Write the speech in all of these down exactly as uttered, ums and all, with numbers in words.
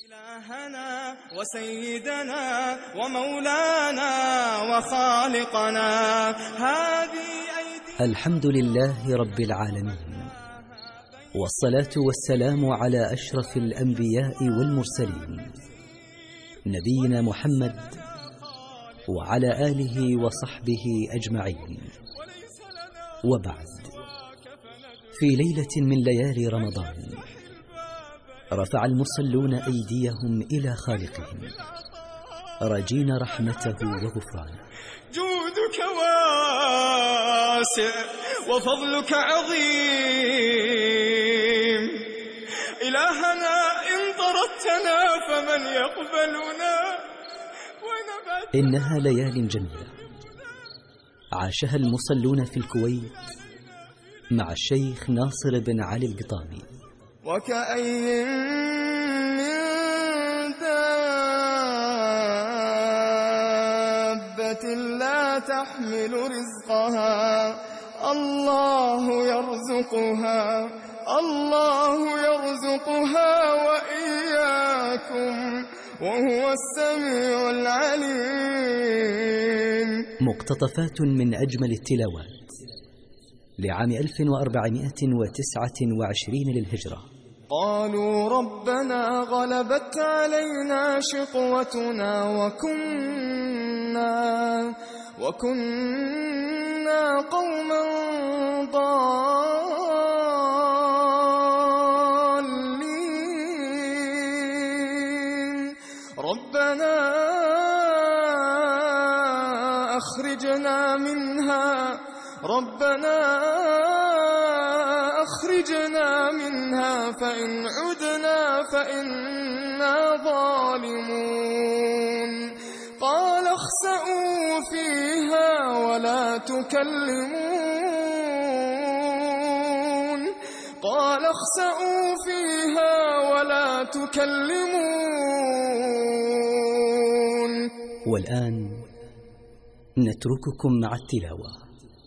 إلهنا وسيدنا ومولانا وخالقنا هذه أيدي. الحمد لله رب العالمين، والصلاة والسلام على أشرف الأنبياء والمرسلين نبينا محمد وعلى آله وصحبه أجمعين. وبعد، في ليلة من ليالي رمضان رفع المصلون أيديهم إلى خالقهم راجين رحمته وغفرانه. جودك واسع وفضلك عظيم، إلهنا إن طردتنا فمن يقبلنا. إنها ليال جميلة عاشها المصلون في الكويت مع الشيخ ناصر بن علي القطامي. وكأي من دابة لا تحمل رزقها الله يرزقها الله يرزقها وإياكم وهو السميع العليم. مقتطفات من أجمل التلاوات لعام ألف وأربعمائة وتسعة وعشرين للهجرة. قالوا ربنا غلبت علينا شقوتنا وكنا وكنا قوما ضالين، ربنا أخرجنا منها ربنا أخرجنا منها فإن عدنا فإنا ظالمون. قال اخسئوا فيها ولا تكلمون قال اخسئوا فيها ولا تكلمون. والآن نترككم مع التلاوة.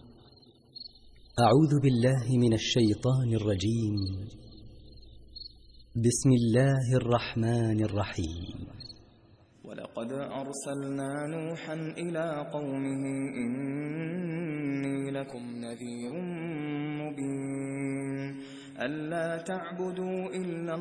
أعوذ بالله من الشيطان الرجيم. بسم الله الرحمن الرحيم. ولقد أرسلنا نوحا إلى قومه إني لكم نذير مبين ألا تعبدوا إلا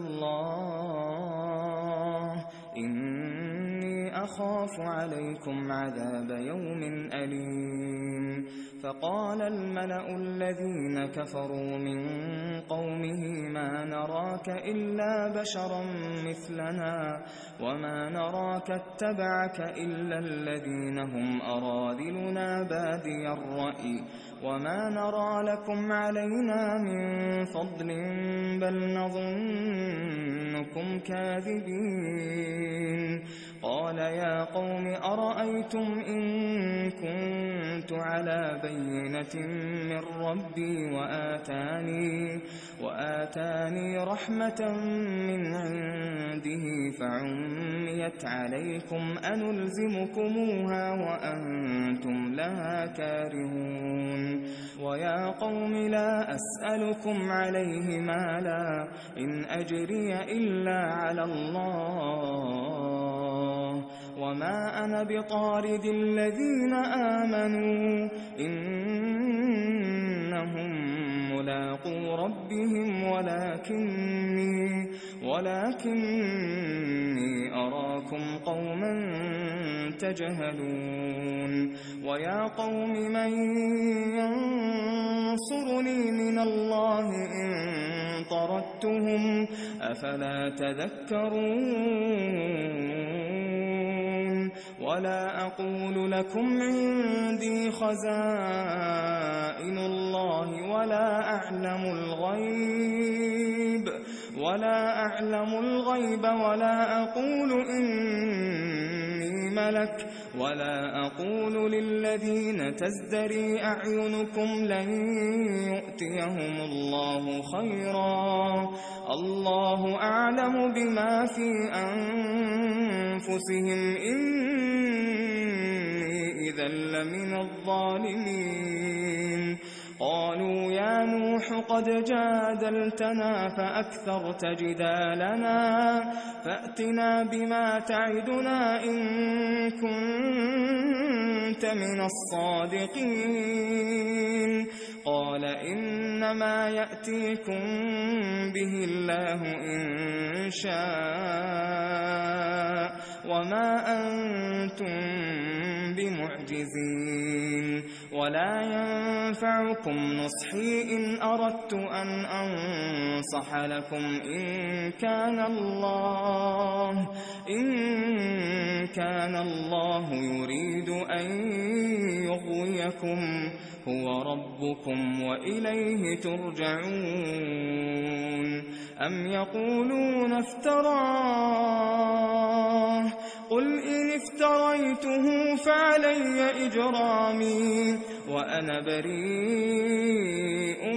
الله إني أخاف عليكم عذاب يوم أليم. فقال الملأ الذين كفروا من قومه ما نراك إلا بشرا مثلنا وما نراك اتبعك إلا الذين هم أراذلنا بادي الرأي وما نرى لكم علينا من فضل بل نظنكم كاذبين. قال يا قوم أرأيتم إن كنت على بينة من ربي وآتاني, وآتاني رحمة من عنده فعميت عليكم أنلزمكموها وأنتم لها كارهون. ويا قوم لا أسألكم عليه مالا إن أجري إلا على الله وما أنا بطارد الذين آمنوا إنهم ملاقو ربهم ولكني ولكني أراكم قوما تجهلون. ويا قوم من ينصرني من الله إن طردتهم أفلا تذكرون. ولا أقول لكم عندي خزائن الله ولا أعلم الغيب ولا أعلم الغيب ولا أقول إني ملك ولا أقول للذين تزدري أعينكم لن يؤتيهم الله خيرا الله أعلم بما في أنفسهم إني إذا لمن الظالمين. قالوا يا نوح قد جادلتنا فأكثرت جدالنا فأتنا بما تعدنا إن كنت من الصادقين قال إنما يأتيكم به الله إن شاء وما أنتم بمعجزين ولا ينفعكم نصحي إن أردت أن أنصح لكم إن كان الله إن كان الله يريد أن يغويكم هو ربكم وإليه ترجعون أم يقولون افتراه قل إن افتريته فعلي إجرامي وأنا بريء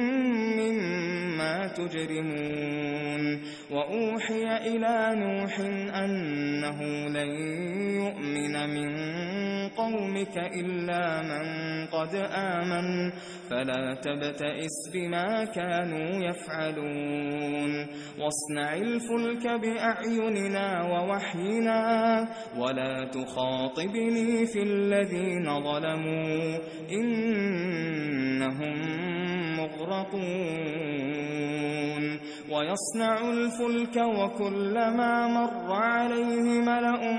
مما تجرمون وأوحي إلى نوح أنه لن يؤمن من قومك إلا من قد آمن فلا تبتئس بما كانوا يفعلون واصنع الفلك بأعيننا ووحينا ولا تخاطبني في الذين ظلموا إنهم مغرقون ويصنع الفلك وكلما مر عليه ملأ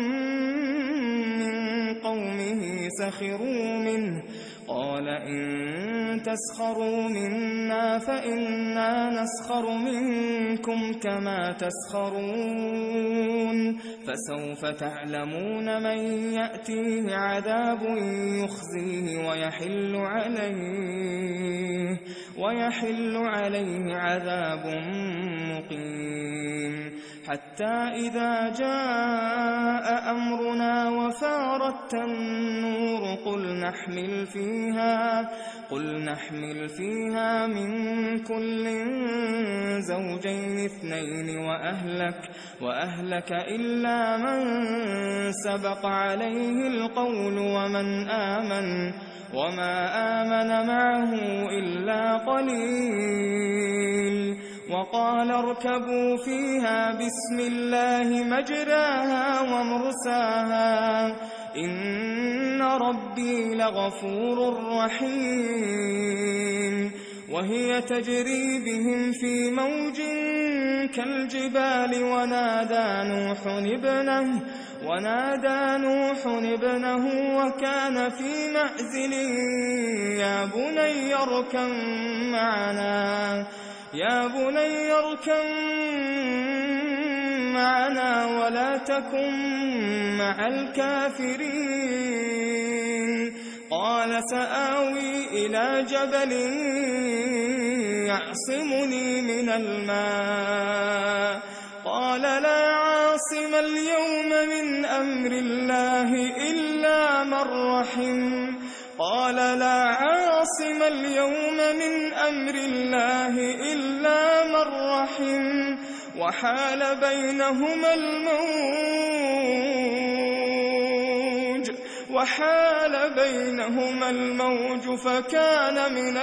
من قومه سخروا منه قال إن تسخروا منا فإنا نسخر منكم كما تسخرون فسوف تعلمون من يأتيه عذاب يخزيه ويحل عليه ويحل عليه عذاب مقيم حتى إذا جاء أمرنا وفارت النور قل نحمل فيها قل نحمل فيها من كل زوجين اثنين وأهلك وأهلك إلا من سبق عليه القول ومن آمن وما آمن معه إلا قليل وقال اركبوا فيها بسم الله مجراها ومرساها إن ربي لغفور رحيم وهي تجري بهم في موج كالجبال ونادى نوح ابنه ونادى نوح ابنه وكان في معزل يا بني اركب معنا يا بني اركب معنا ولا تكن مع الكافرين قال سآوي إلى جبل يعصمني من الماء قال لا عاصم اليوم من أمر الله إلا من رحم قال لا عاصم اليوم من أمر الله إلا من رحم وحال بينهما الموج وحال بينهما الموج فكان من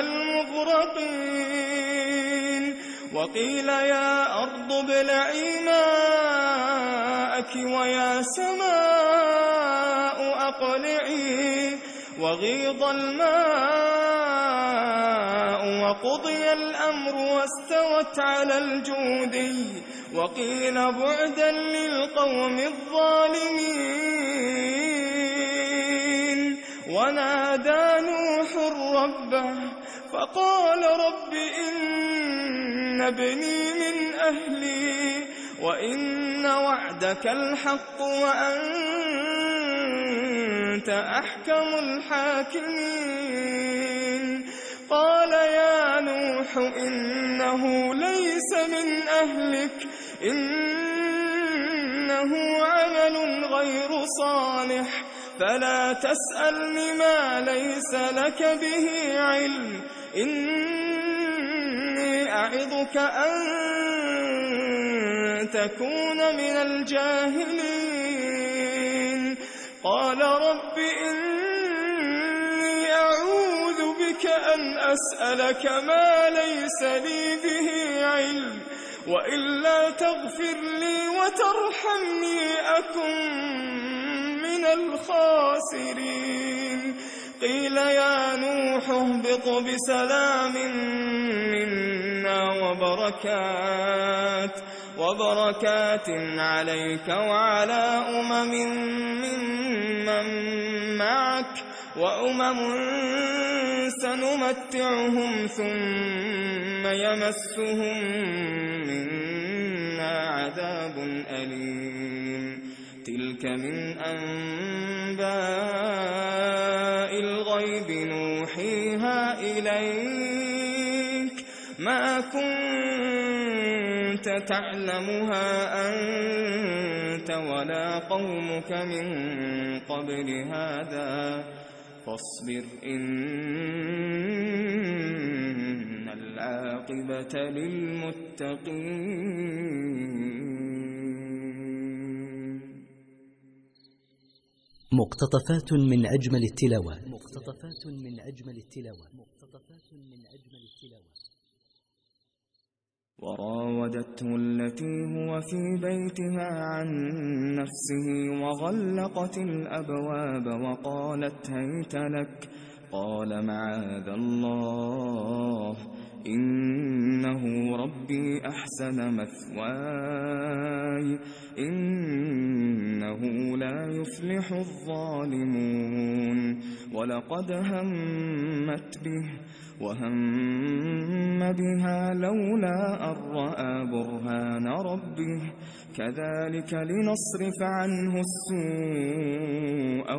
المغرقين وقيل يا أرض ابلعي ماءك ويا سماء أقلعي وغيض الماء وقضي الأمر واستوت على الجودي وقيل بعدا للقوم الظالمين ونادى نوح ربه فقال رب إن ابني من أهلي وإن وعدك الحق وأنت أحكم الحاكمين قال يا نوح إنه ليس من أهلك إنه عمل غير صالح فلا تسألني ما ليس لك به علم إني أعظك أن تكون من الجاهلين قال رب إني أعوذ بك أن أسألك ما ليس لي به علم، وإلا تغفر لي وترحمني أكن من الخاسرين. قيل يا نوح اهبط بسلام منا وبركات وبركات عليك وعلى أمم ممن معك، وأمم سنمتعهم ثم يمسهم منا عذاب أليم. تلك من أنباء الغيب نوحيها إليك، ما كنت تعلمها أنت ولا قومك من قبل هذا، فاصبر إن العاقبة للمتقين. مقتطفات من أجمل التلاوات. مقتطفات من أجمل التلاوات. مقتطفات من أجمل التلاوات. وراودته التي هو في بيتها عن نفسه وغلقت الأبواب وقالت هيت لك، قال معاذ الله إنه ربي أحسن مثواي إنه لا يفلح الظالمون. ولقد همت به وهم بها لولا أن رأى برهان ربه، كذلك لنصرف عنه السوء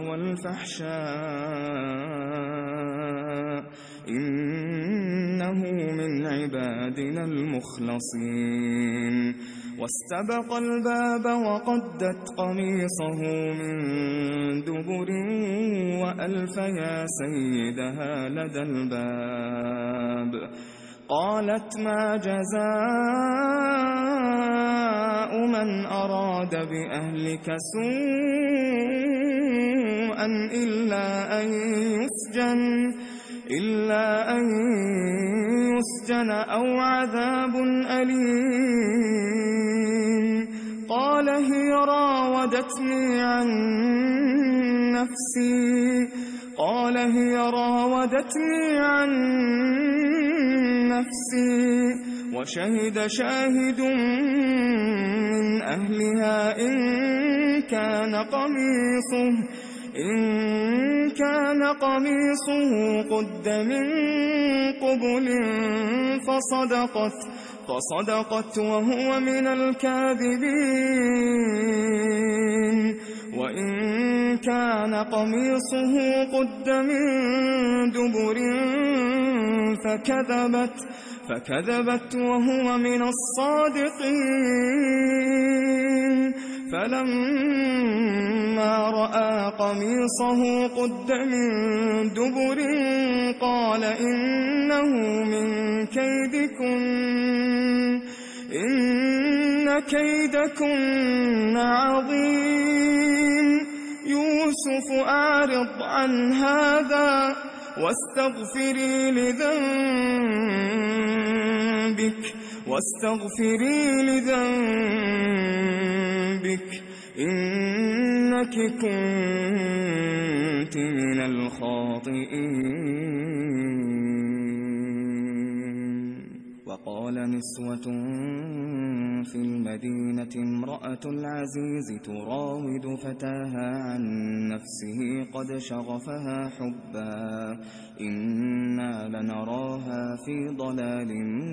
والفحشاء إنه من عبادنا المخلصين. واستبق الباب وقدت قميصه من دبر وألف يا سيدها لدى الباب. قالت ما جزاء من أراد بأهلك سوءا إلا أن يسجن إلا أن يسجن أو عذاب أليم. قال هي راودتني عن نفسي قال هي راودتني عن نفسي وشهد شاهد من أهلها إن كان قميصه إن كان قميصه قد من قبل فصدقت فصدقت وهو من الكاذبين. وإن كان قميصه قد من دبر فكذبت فكذبت وهو من الصادقين. فلما رأى قميصه قد من دبر قال إنه من كيدكن إن كيدكن عظيم. يوسف أعرض عن هذا واستغفري لذنبك واستغفري لذنبك إنك كنت من الخاطئين. وقال نسوة في المدينة امرأة العزيز تراود فتاها عن نفسه قد شغفها حبا إنا لنراها في ضلال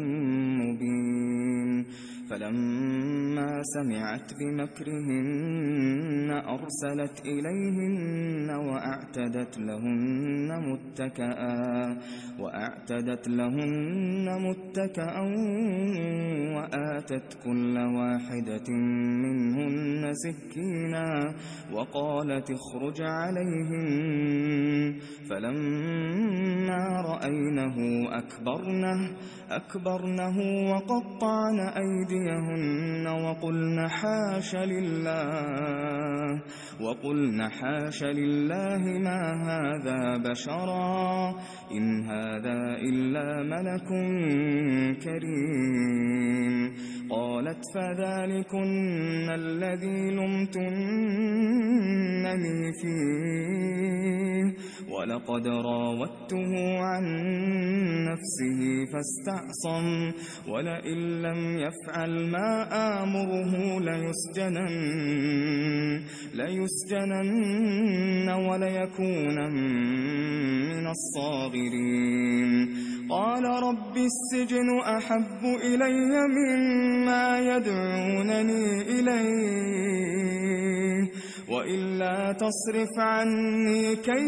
مبين. فلما سمعت بمكرهن أرسلت إليهن وأعتدت لهن متكئا وأعتدت لهن متكئا وآتت كل واحدة منهن سكينا وقالت اخرج عليهن. فلما رأينه أكبرنه أكبرنه وقطعن أيديهن وقلن وقلن حاش لله وقلن حاش لله ما هذا بشرا إن هذا إلا ملك كريم. قالت فذلكن الذي لمتنني فيه ولقد راودته عن نفسه فاستعصم ولئن لم يفعل ما آمره ليسجنن ليسجنن وليكونن من الصاغرين. قال رب السجن أحب إلي مما يدعونني إليه وإلا تصرف عني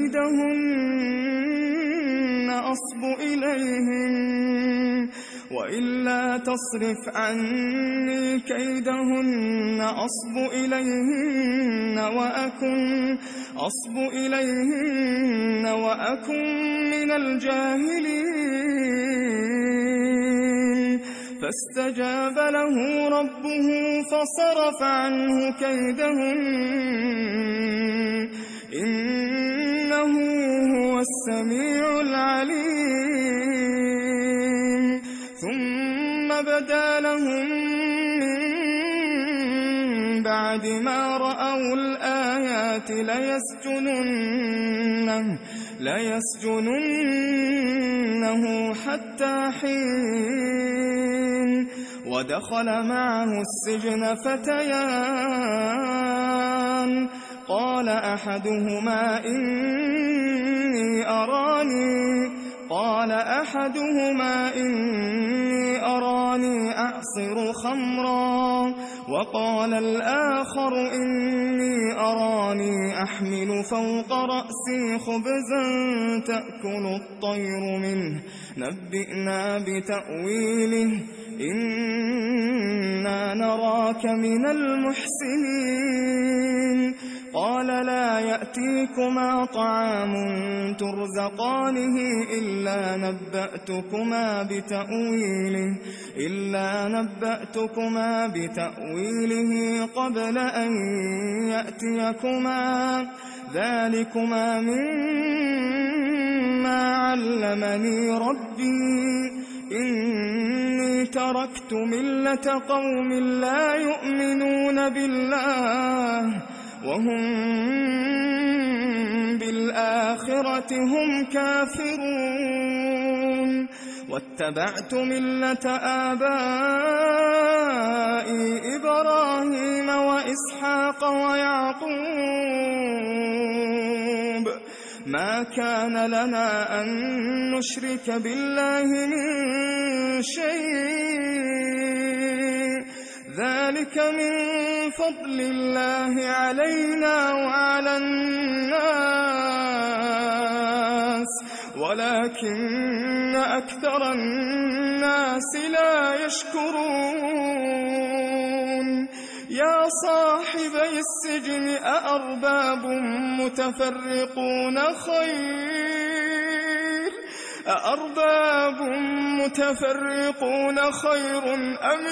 كيدهن أصب إليهن وإلا تصرف عني كيدهن أصب إليهن وأكن أصب إليهن وأكن من الجاهلين. فاستجاب له ربه فصرف عنه كيدهن إنه هو السميع العليم. ثم بدا لهم من بعد ما رأوا الآيات ليسجننه ليسجننه حتى حين. ودخل معه السجن فتيان قال أحدهما إني أراني قال أحدهما إني أراني أعصر خمرا وقال الآخر إني أراني أحمل فوق رأسي خبزا تأكل الطير منه نبئنا بتأويله إنا نراك من المحسنين. قال لا يأتيكما طعام ترزقانه إلا نبأتكما بتأويله إلا نبأتكما بتأويله قبل أن يأتيكما ذلكما مما علمني ربي إني تركت ملة قوم لا يؤمنون بالله وهم بالآخرة هم كافرون واتبعت ملة آبائي إبراهيم وإسحاق ويعقوب ما كان لنا أن نشرك بالله من شيء ذلك من فضل الله علينا وعلى الناس ولكن أكثر الناس لا يشكرون. يا صاحبي السجن أأرباب متفرقون خير أأرباب متفرقون خير أم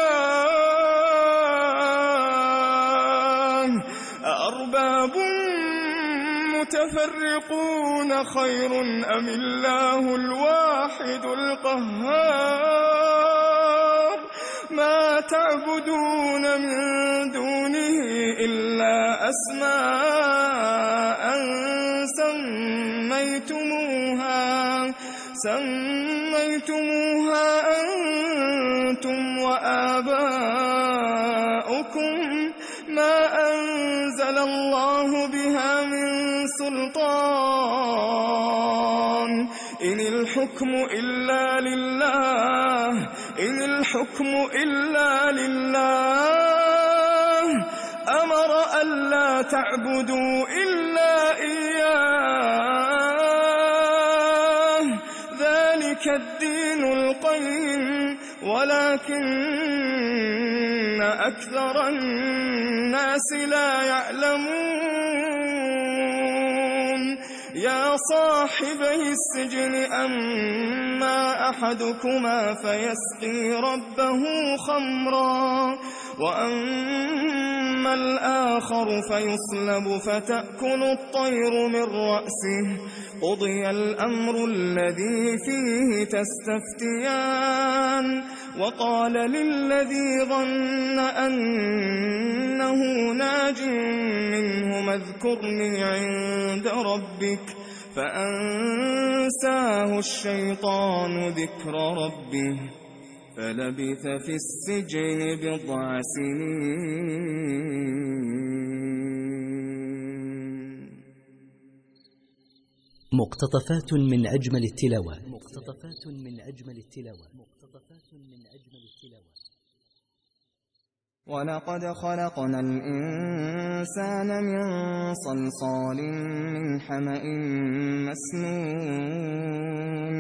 الله أأرباب متفرقون خير أم الله الواحد القهار. ما تعبدون من دونه إلا أسماء سميتموها سميتموها أنتم وآباؤكم ما أنزل الله بها من سلطان إن الحكم إلا لله إن الحكم إلا لله أمر ألا تعبدوا إلا إياه ذلك الدين القيم ولكن أكثر الناس لا يعلمون. يا صاحبي السجن أما أحدكما فيسقي ربه خمرا وأما الآخر فيصلب فتأكل الطير من رأسه قضي الأمر الذي فيه تستفتيان وقال للذي ظن أنه ناج منهما اذكرني عند ربك فأنساه الشيطان ذكر ربه فلبث في السجن بضع سنين. مقتطفات من أجمل التلاوة مقتطفات من أجمل التلاوة مقتطفات من أجمل التلاوة. ولقد خلقنا الإنسان من صلصال من حمأ مسنون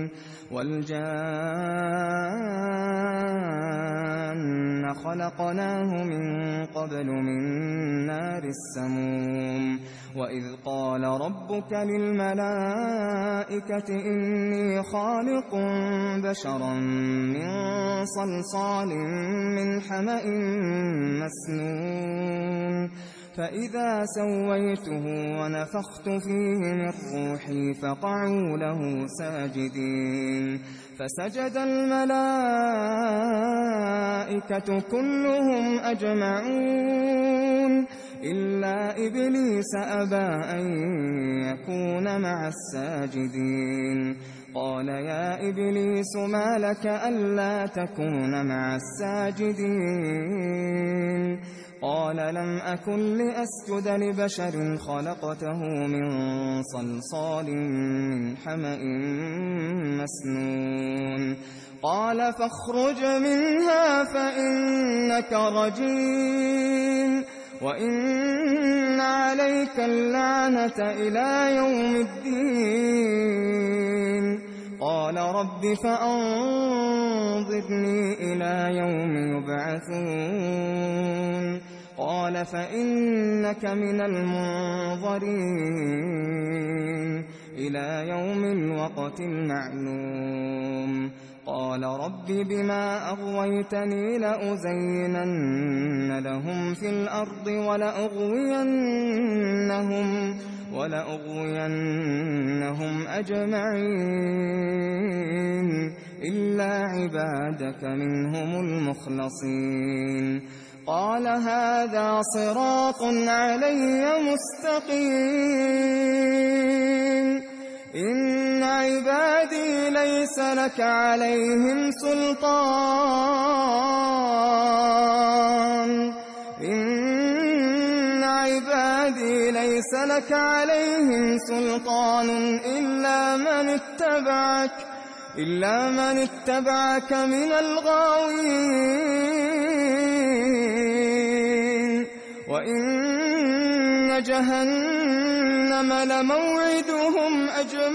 والجان خلقناه من قبل من نار السموم وإذ قال ربك للملائكة إني خالق بشرا من صلصال من حمأ مسنون فإذا سويته ونفخت فيه من روحي فقعوا له ساجدين فسجد الملائكة كلهم أجمعون إلا إبليس أبى أن يكون مع الساجدين قال يا إبليس ما لك ألا تكون مع الساجدين قال لم أكن لأسجد لبشر خلقته من صلصال من حمأ مسنون قال فاخرج منها فإنك رجيم وإن عليك اللعنة إلى يوم الدين قال رب فأنظرني إلى يوم يبعثون قال فإنك من المنظرين إلى يوم الوقت المعلوم قال رب بما أغويتني لأزينن لهم في الأرض ولأغوينهم ولأغوينهم أجمعين إلا عبادك منهم المخلصين قال هذا صراط علي مستقيم إن عبادي ليس لك عليهم سلطان إن عبادي ليس لك عليهم سلطان إلا من اتبعك إلا من اتبعك من الغاوين وإن جهنم لموعدهم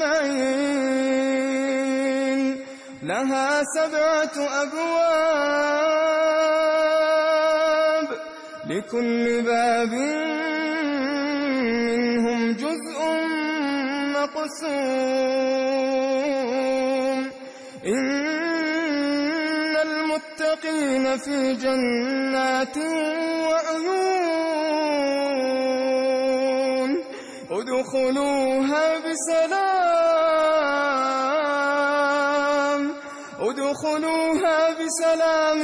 أجمعين لها سبعة أبواب لكل باب منهم جزء مقسوم إن المتقين في جنات وعيون ادخلوها بسلام ادخلوها بسلام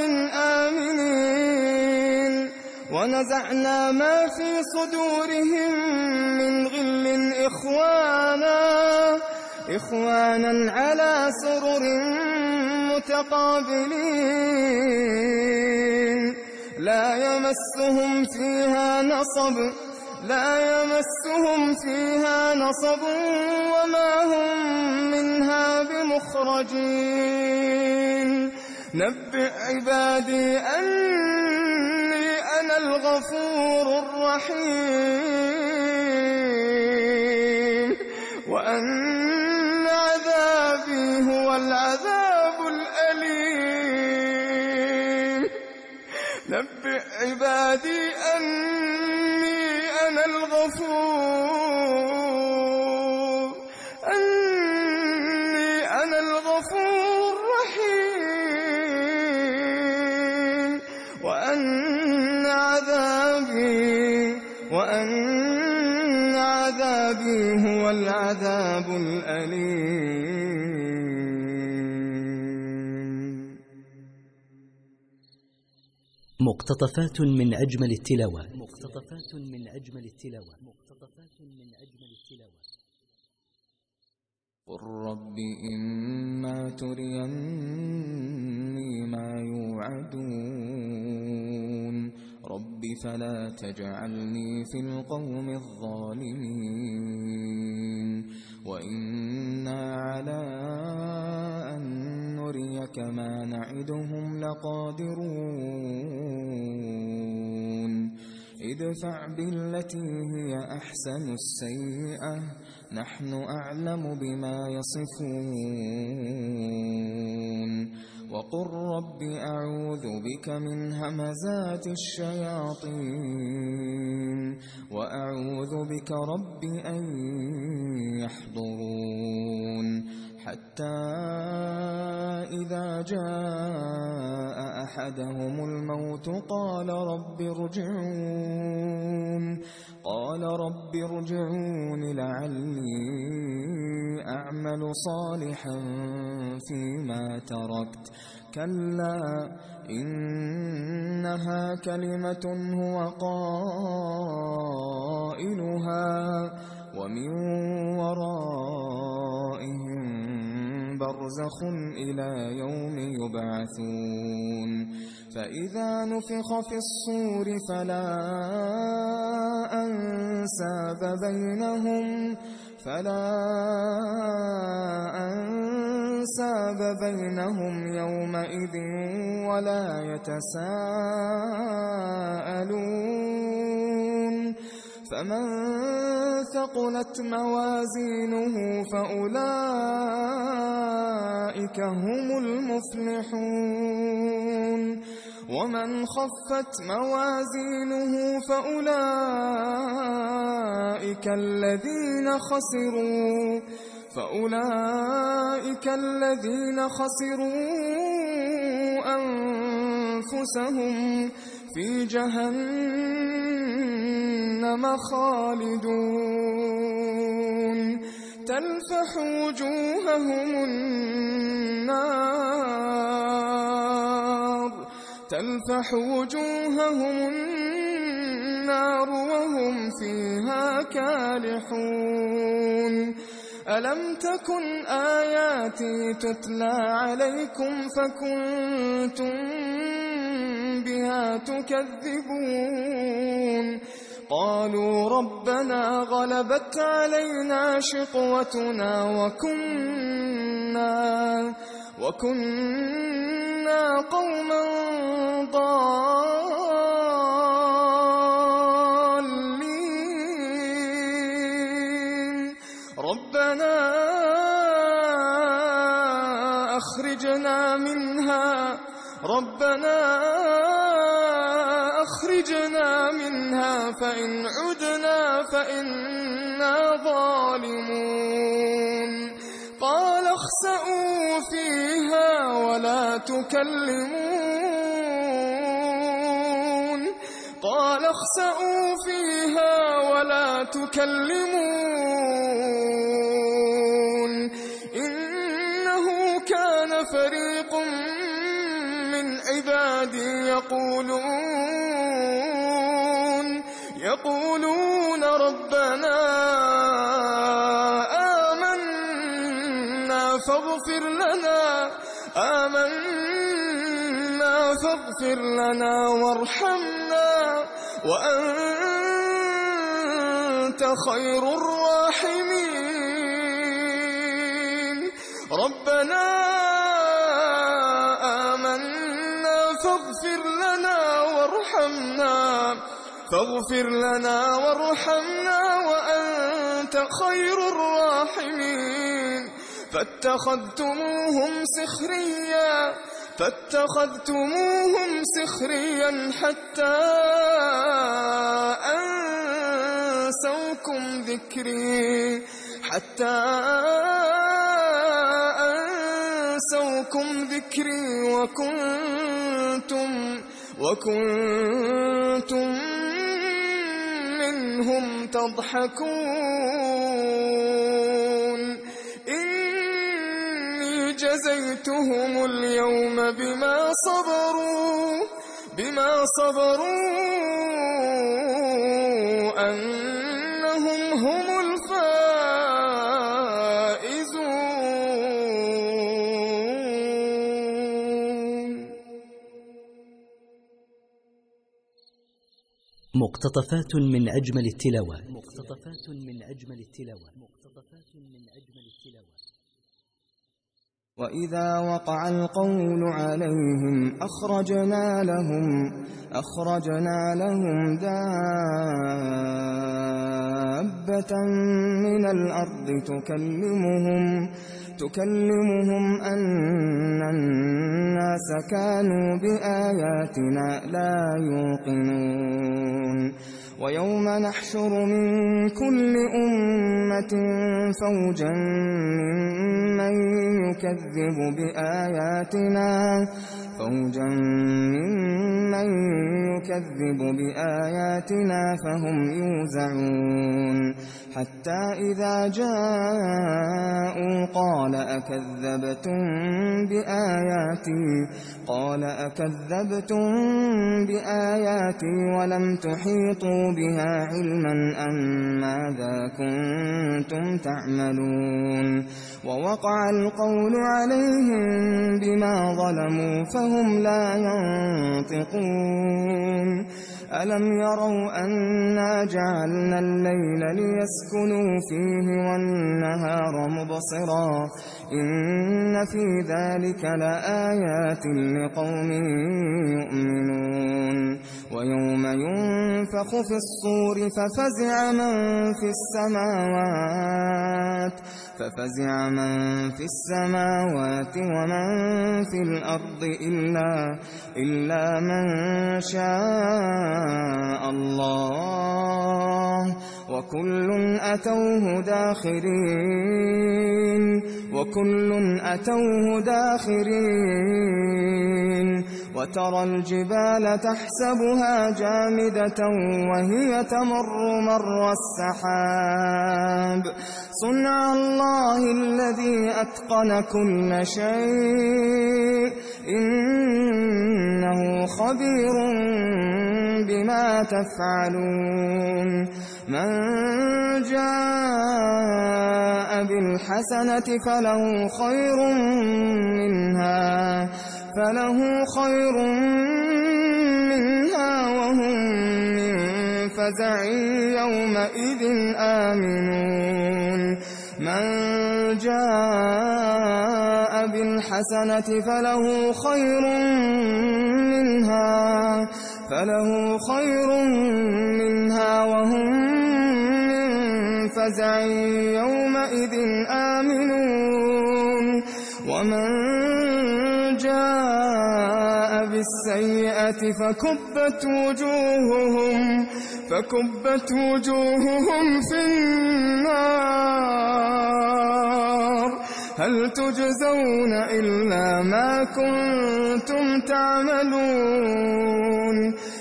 آمنين ونزعنا ما في صدورهم من غل إخوانا إخوانا على سرر متقابلين لا يمسهم فيها نصب لا يمسهم فيها نصب وما هم منها بمخرجين نبئ عبادي أني أنا الغفور الرحيم وأن عذابي هو العذاب الأليم نبئ عبادي أني أنا الغفور عذابي وأن عذابي هو العذاب الأليم. مقتطفات من أجمل التلاوات. مقتطفات من أجمل التلاوات. مقتطفات من أجمل التلاوات. قل رب إما تريني ما يوعدون رب فلا تجعلني في القوم الظالمين وإنا على أن نريك ما نعدهم لقادرون ادفع بالتي هي أحسن السيئة نحن أعلم بما يصفون وقل رب أعوذ بك من همزات الشياطين وأعوذ بك رب أن يحضرون حتى إذا جاء أحدهم الموت قال رب ارجعون قال رب ارجعون لعلي أعمل صالحا فيما تركت كلا إنها كلمة هو قائلها ومن ورائهم برزخ إلى يوم يبعثون فإذا نفخ في الصور فلا أنساب بينهم فلا أنساب بينهم يومئذ ولا يتساءلون فمن ثقلت موازينه فأولئك هم المفلحون ومن خفت موازينه فأولئك الذين خسروا فأولئك الذين خسروا أنفسهم في جهنم خالدون تلفح وجوههم النار تلفح وجوههم النار وهم فيها كالحون ألم تكن آياتي تتلى عليكم فكنتم بها تكذبون قالوا ربنا غلبت علينا شقوتنا وكنا وكنا قوما ضالين ربنا أخرجنا منها ربنا أخرجنا منها فإن عدنا فإنا ظالمون قال اخسئوا فيها ولا تكلمون قال اخسئوا فيها ولا تكلمون إنه كان فريق من عبادي يقولون يقولون ربنا آمنا فاغفر لنا آمنا فاغفر لنا وارحمنا وأنت خير الراحمين ربنا آمنا فاغفر لنا وارحمنا فاغفر لنا وارحمنا وأنت خير الراحمين فاتخذتموهم سخريا فاتخذتموهم سخريا حتى أنسوكم ذكري حتى أنسوكم ذكري وكنتم وكنتم منهم تضحكون إني جزيتهم اليوم بما صبروا بما صبروا أنهم هم الفائزون. مقتطفات من أجمل التلاوة. مقتطفات من أجمل التلاوة. مقتطفات من أجمل التلاوة. وإذا وقع القول عليهم أخرجنا لهم أخرجنا لهم دابة من الأرض تكلمهم تكلمهم أن الناس كانوا بآياتنا لا يوقنون ويوم نحشر من كل أمة فوجا ممن يكذب بآياتنا فوجا ممن يكذب بآياتنا فهم يوزعون حتى إذا جاءوا قال أكذبتم بآياتي قال أكذبتم بآياتي ولم تحيطوا بها علما أم ماذا كنتم تعملون ووقع القول عليهم بما ظلموا فهم لا ينطقون ألم يروا أنا جعلنا الليل ليسكنوا فيه والنهار مبصرا إن في ذلك لآيات لقوم يؤمنون ويوم ينفخ في الصور ففزع من في السماوات ففزع من في السماوات ومن في الأرض إلا إلا من شاء الله وكل أتوه داخرين وكل أتوه داخرين وترى الجبال تحسبها جامدة وهي تمر مر السحاب صنع الله الذي أتقن كل شيء إنه خبير بما تفعلون من جاء بالحسنة فله خير منها فله خير منها وهم من فزع يومئذ آمنون من جاء بالحسنة فله خير منها فله خير منها وهم من فزع يومئذ آمنون ومن جاء بالسيئة فكبت وجوههم فكبت وجوههم في النار هل تجزون إلا ما كنتم تعملون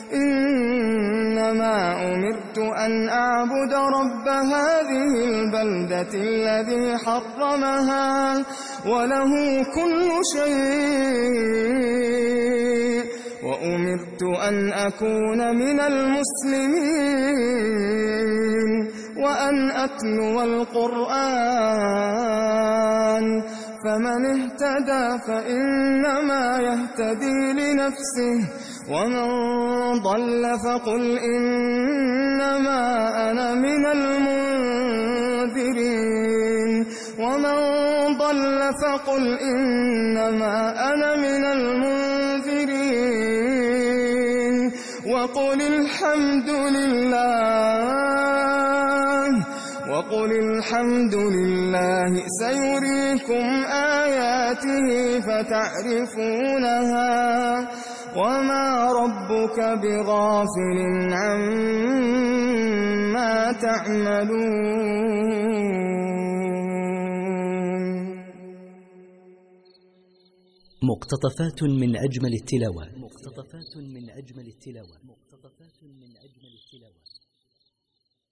إنما أمرت أن أعبد رب هذه البلدة الذي حرمها وله كل شيء وأمرت أن أكون من المسلمين وأن أتلو القرآن فمن اهتدى فإنما يهتدي لنفسه ومن ضل فقل إنما أنا من المنذرين ومن ضل فقل إنما أنا من المنذرين وقل الحمد لله وقل الحمد لله سيريكم آياته فتعرفونها وما ربك بغافل عما تعملون. مقتطفات من أجمل التلاوة. مقتطفات من أجمل التلاوة. مقتطفات من أجمل التلاوة.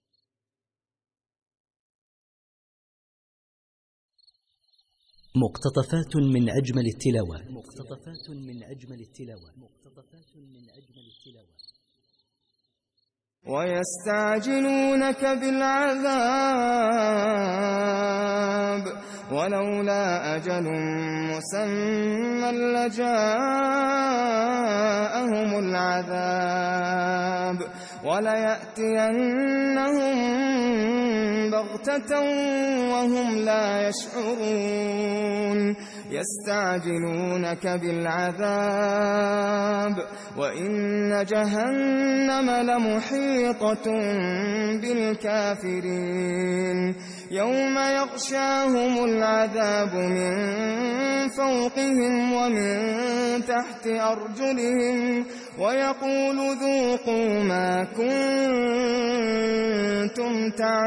مقتطفات من أجمل التلاوات مقتطفات من أجمل التلاوات مقتطفات من أجمل التلاوات. ويستعجلونك بالعذاب ولولا أجل مسمى لجاءهم العذاب وليأتينهم بغتة وهم لا يشعرون. يستعجلونك بالعذاب وإن جهنم لمحيطة بالكافرين. يوم يغشاهم العذاب من فوقهم ومن تحت أرجلهم ويقول ذوقوا ما كنتم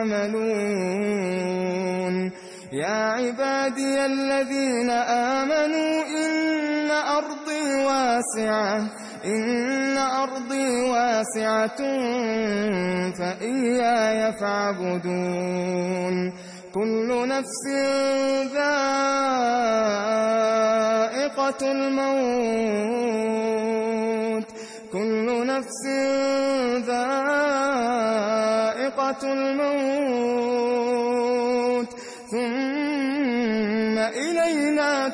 تعملون. يا عبادي الذين آمنوا إن أرضي واسعة إن أرضي واسعة فإياي فاعبدون. كل نفس ذائقة الموت كل نفس ذائقة الموت ثم إلينا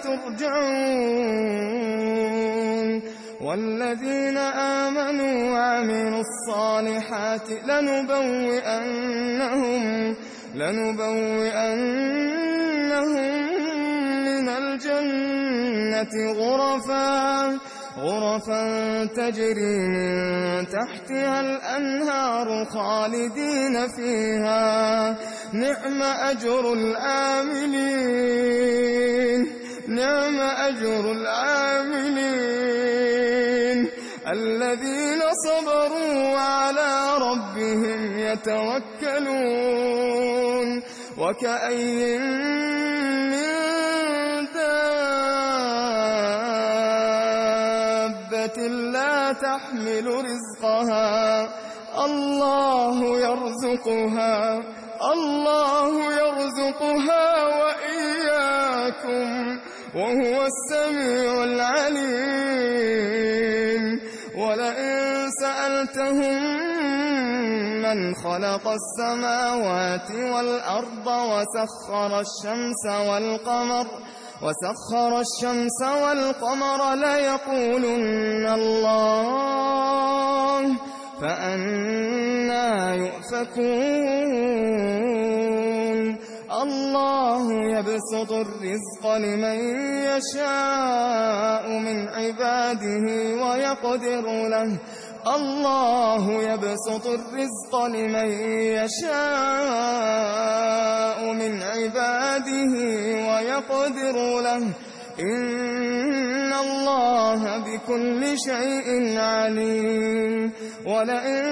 ترجعون. والذين آمنوا وعملوا الصالحات لنبوئنهم لنبوئنهم من الجنة غرفا غرفا تجري من تحتها الأنهار خالدين فيها. نعم أجر العاملين نعم أجر العاملين الذين صبروا وعلى ربهم يتوكلون. وكأي من دابة لا تحمل رزقها الله يرزقها الله يرزقها وإياكم وهو السميع العليم. ولئن سألتهم من خلق السماوات والأرض وسخر الشمس والقمر وسخر الشمس والقمر ليقولن الله فأنى يؤفكون. الله يبسط الرزق لمن يشاء من عباده ويقدر له الله يبسط الرزق لمن يشاء من عباده ويقدر له إن الله بكل شيء عليم. ولئن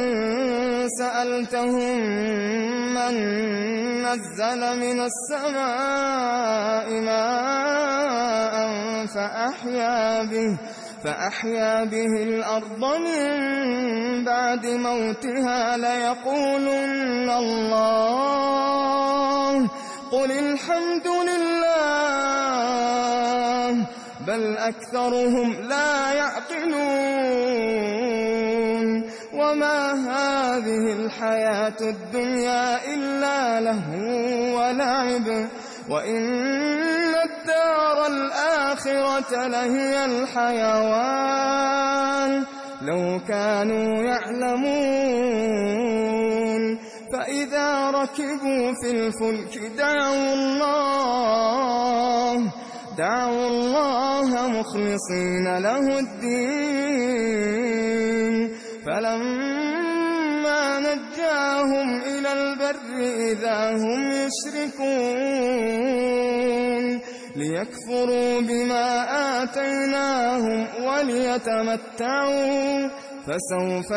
سألتهم من نزل من السماء ماء فأحيا به فأحيا به الأرض من بعد موتها ليقولن الله قل الحمد لله بل أكثرهم لا يعقلون. وما هذه الحياة الدنيا إلا لهو ولعب وإن الدار الآخرة لهي الحيوان لو كانوا يعلمون. فإذا ركبوا في الفلك دعوا الله دعوا الله مخلصين له الدين فلما نجاهم إلى البر إذا هم يشركون ليكفروا بما آتيناهم وليتمتعوا فسوف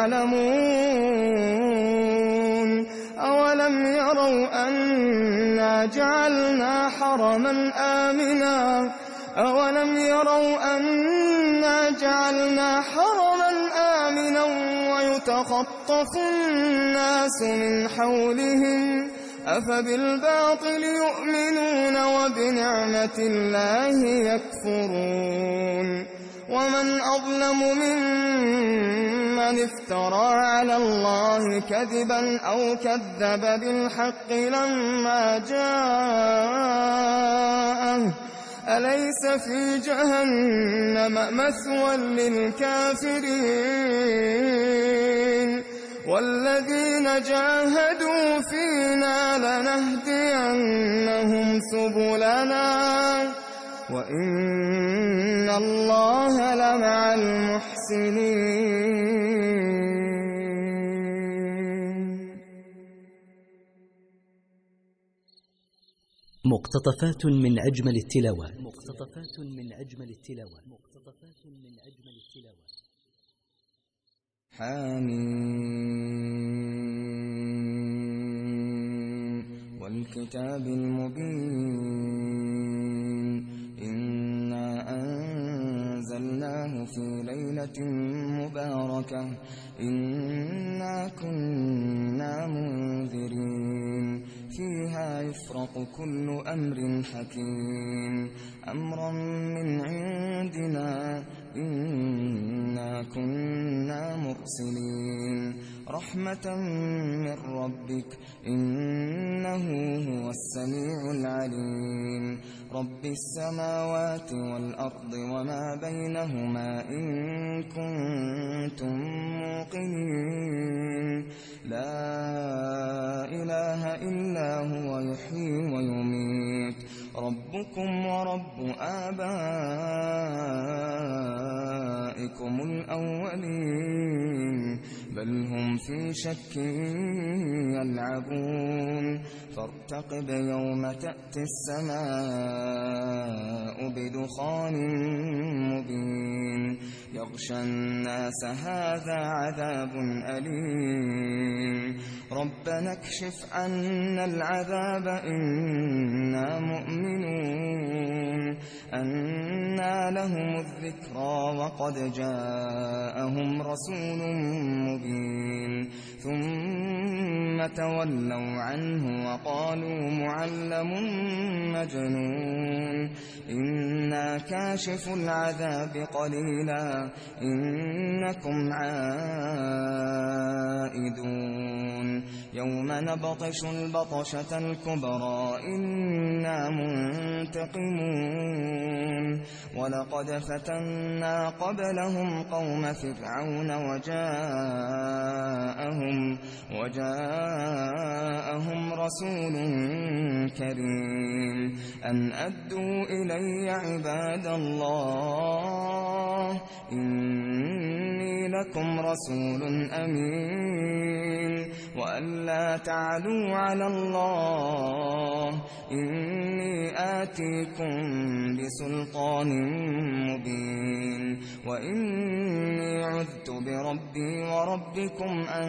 يعلمون. أولم يروا أنا جعلنا حرما آمنا أولم يروا أنا جعلنا حرما آمنا ويتخطف الناس من حولهم أفبالباطل يؤمنون وبنعمة الله يكفرون ومن أظلم ممن افترى على الله كذبا أو كذب بالحق لما جاءه أليس في جهنم مثوى للكافرين والذين جاهدوا فينا لنهدينهم سبلنا وإن الله لمع المحسنين. مقتطفات من أجمل التلاوات مقتطفات من أجمل التلاوات مقتطفات من أجمل التلاوات. حميم والكتاب المبين إنا أنزلناه في ليلة مباركة إنا كنا منذرين فيها يفرق كل أمر حكيم أمرا من عندنا إنا كنا مرسلين رحمة من ربك إنه هو السميع العليم رب السماوات والأرض وما بينهما إن كنتم موقنين لا إله إلا هو يحيي ويميت ربكم ورب آبائكم الأولين بل هم في شك يلعبون فارتقب يوم تأتي السماء بدخان مبين يغشى الناس هذا عذاب أليم ربنا اكشف عنا العذاب إنا مؤمنون أنى لهم الذكرى وقد جاءهم رسول مبين ثم تولوا عنه وقالوا معلم مجنون إنا كاشف العذاب قليلا إنكم عائدون يوم نبطش البطشة الكبرى إنا منتقمون ولقد فتنا قبلهم قوم فرعون وجاءهم وجاءهم رسول كريم أن أدوا إلي عباد الله إني لكم رسول أمين وأن لا تعلوا على الله إني آتيكم بسلطان مبين وإني عذت بربي وربكم أن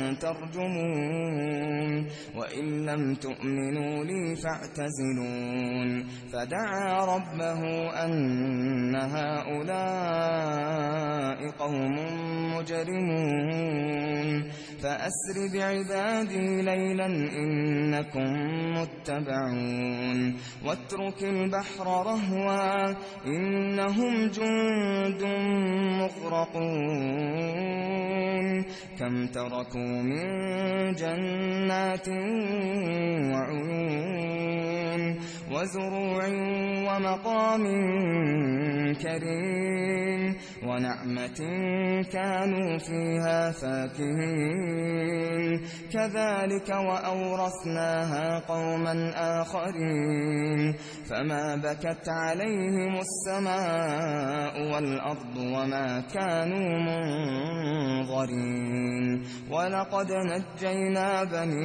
ترجمون وإن لم تؤمنوا لي فاعتزلون فدعا ربه أن هؤلاء قوم مجرمون فأسر بعبادي ليلا إنكم متبعون واترك البحر رهوا إنهم جند مغرقون كم تركوا من جنات وعيون وزروع ومقام كريم ونعمة كانوا فيها فاكهين كذلك وأورثناها قوما آخرين فما بكت عليهم السماء والأرض وما كانوا منظرين ولقد نجينا بني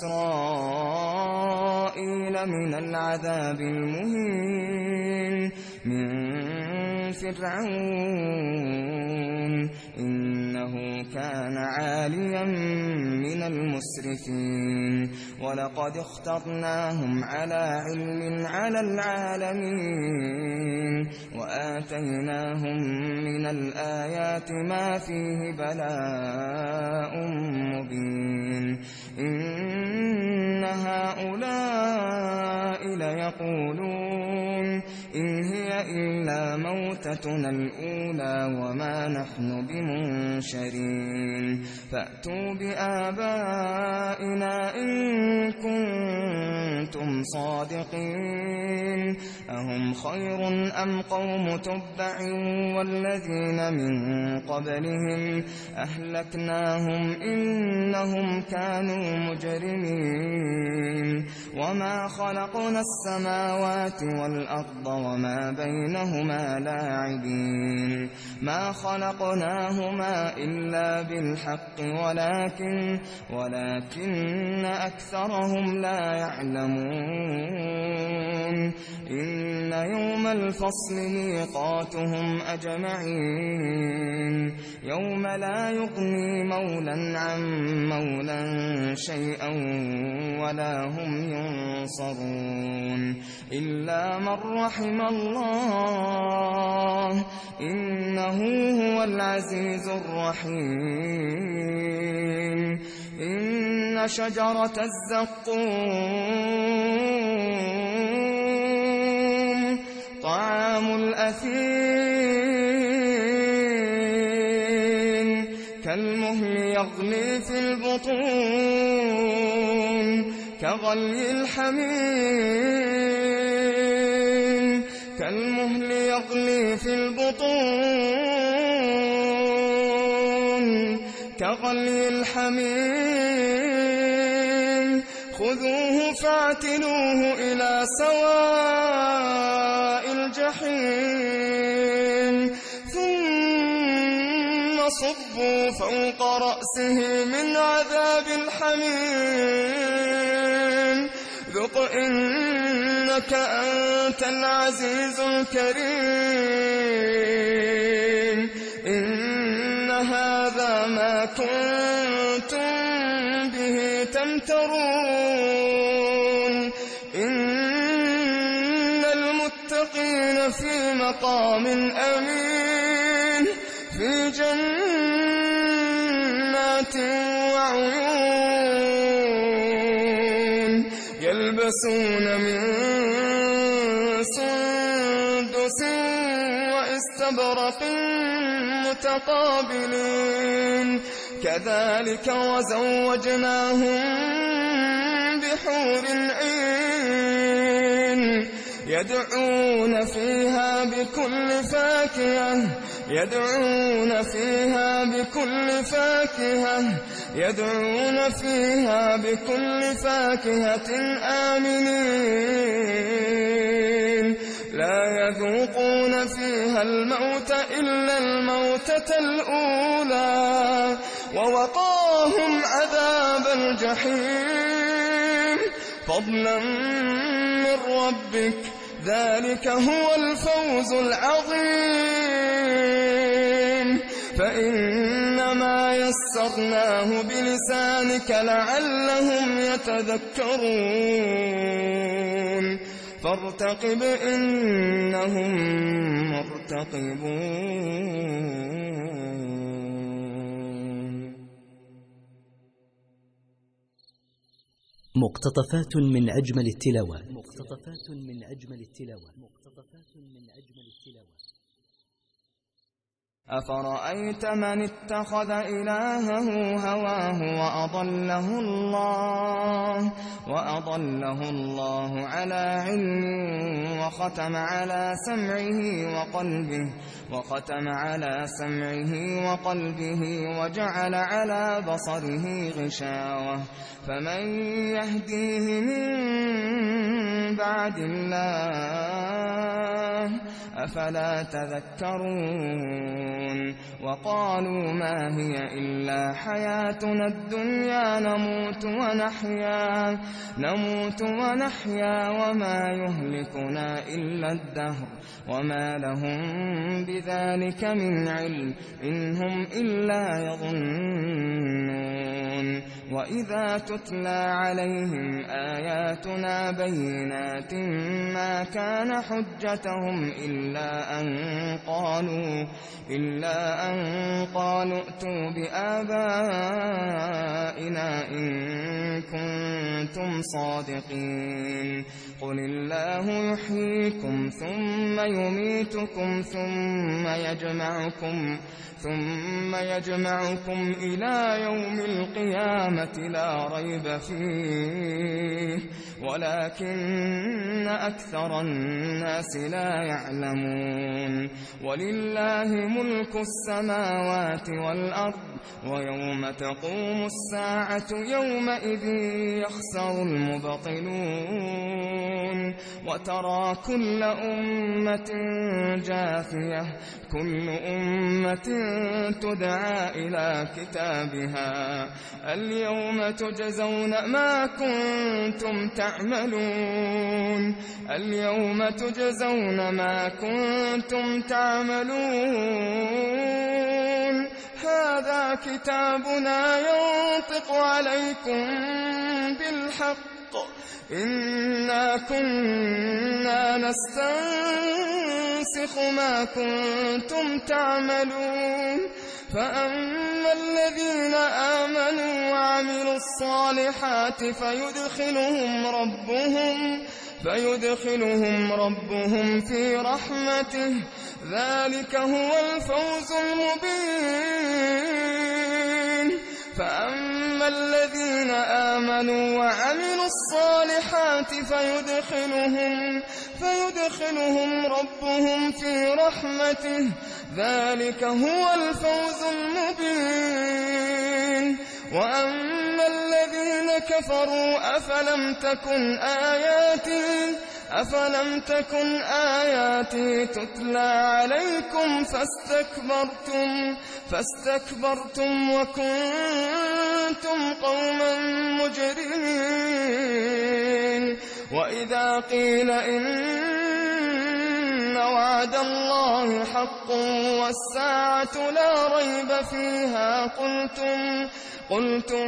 إسرائيل من العذاب المهين من فرعون إنه كان عاليا من المسرفين ولقد اخترناهم على علم على العالمين وآتيناهم من الآيات ما فيه بلاء مبين إن إن هؤلاء ليقولون إن هي إلا موتتنا الأولى وما نحن بمنشرين فأتوا بآبائنا إن كنتم صادقين أهم خير أم قوم تبع والذين من قبلهم أهلكناهم إنهم كانوا مجرمين وما خلقنا السماوات والأرض وما بينهما لاعبين ما خلقناهما إلا بالحق ولكن ولكن أكثرهم لا يعلمون إن يوم الفصل ميقاتهم أجمعين يوم لا يغني مولا عن مولا شيئا ولا هم ينصرون إلا من رحم الله إنه هو العزيز الرحيم إن شجرة الزقوم طعام الأثيم كالمهل يغلي في البطون كغلي الحميم كالمهل يغلي في البطون كغلي الحميم خذوه فاعتلوه إلى سواء الجحيم ثم صبوا فوق رأسه من عذاب الحميم ذق إنك أنت العزيز الكريم إن هذا ما كنتم به تمترون إن المتقين في مقام أمين في جنات وعيون يلبسون من سندس واستبرق متقابلين كذلك وزوجناهم بحور عين يدعون فيها بكل فاكهة يدعون فيها بكل فاكهة يدعون فيها بكل فاكهة آمنين لا يذوقون فيها الموت إلا الموتة الأولى ووقاهم عذاب الجحيم فضلا من ربك ذلك هو الفوز العظيم فإنما يسرناه بلسانك لعلهم يتذكرون فارتقب إنهم مرتقبون. مقتطفات من أجمل التلاوة مقتطفات من أجمل التلاوة مقتطفات من أجمل التلاوة. أفرأيت من اتخذ إلهه هواه وأضله الله وأضله الله على علم وختم على سمعه وقلبه وختم على سمعه وقلبه وجعل على بصره غشاوة فمن يهديه من بعد الله أفلا تذكرون وقالوا ما هي إلا حياتنا الدنيا نموت ونحيا نموت ونحيا وما يهلكنا إلا الدهر وما لهم بذلك من علم إن هم إلا يظنون وإذا تتلى عليهم آياتنا بينات ما كان حجتهم إلا أن قالوا إلا أن قالوا ائتوا بآبائنا إن كنتم صادقين قل الله يحييكم ثم يميتكم ثم يجمعكم ثم يجمعكم إلى يوم القيامة لا ريب فيه ولكن أكثر الناس لا يعلمون ولله ملك السماوات والأرض ويوم تقوم الساعة يومئذ يخسر المبطلون وترى كل أمة جاثية كل أمة تدعى إلى كتابها اليوم تجزون ما كنتم تعملون اليوم تجزون ما كنتم تعملون هذا كتابنا ينطق عليكم بالحق إنا كنا نستنسخ ما كنتم تعملون فأما الذين آمنوا وعملوا الصالحات فيدخلهم ربهم فيدخلهم ربهم في رحمته ذلك هو الفوز المبين فأما الذين آمنوا وعملوا الصالحات فيدخلهم فيدخلهم ربهم في رحمته ذلك هو الفوز المبين وأما الذين كفروا أفلم تكن آياتي أفلم تكن آياتي تتلى عليكم فاستكبرتم فاستكبرتم وكنتم قوما مجرمين وإذا قيل إن وعد الله حق والساعة لا ريب فيها قلتم قلتم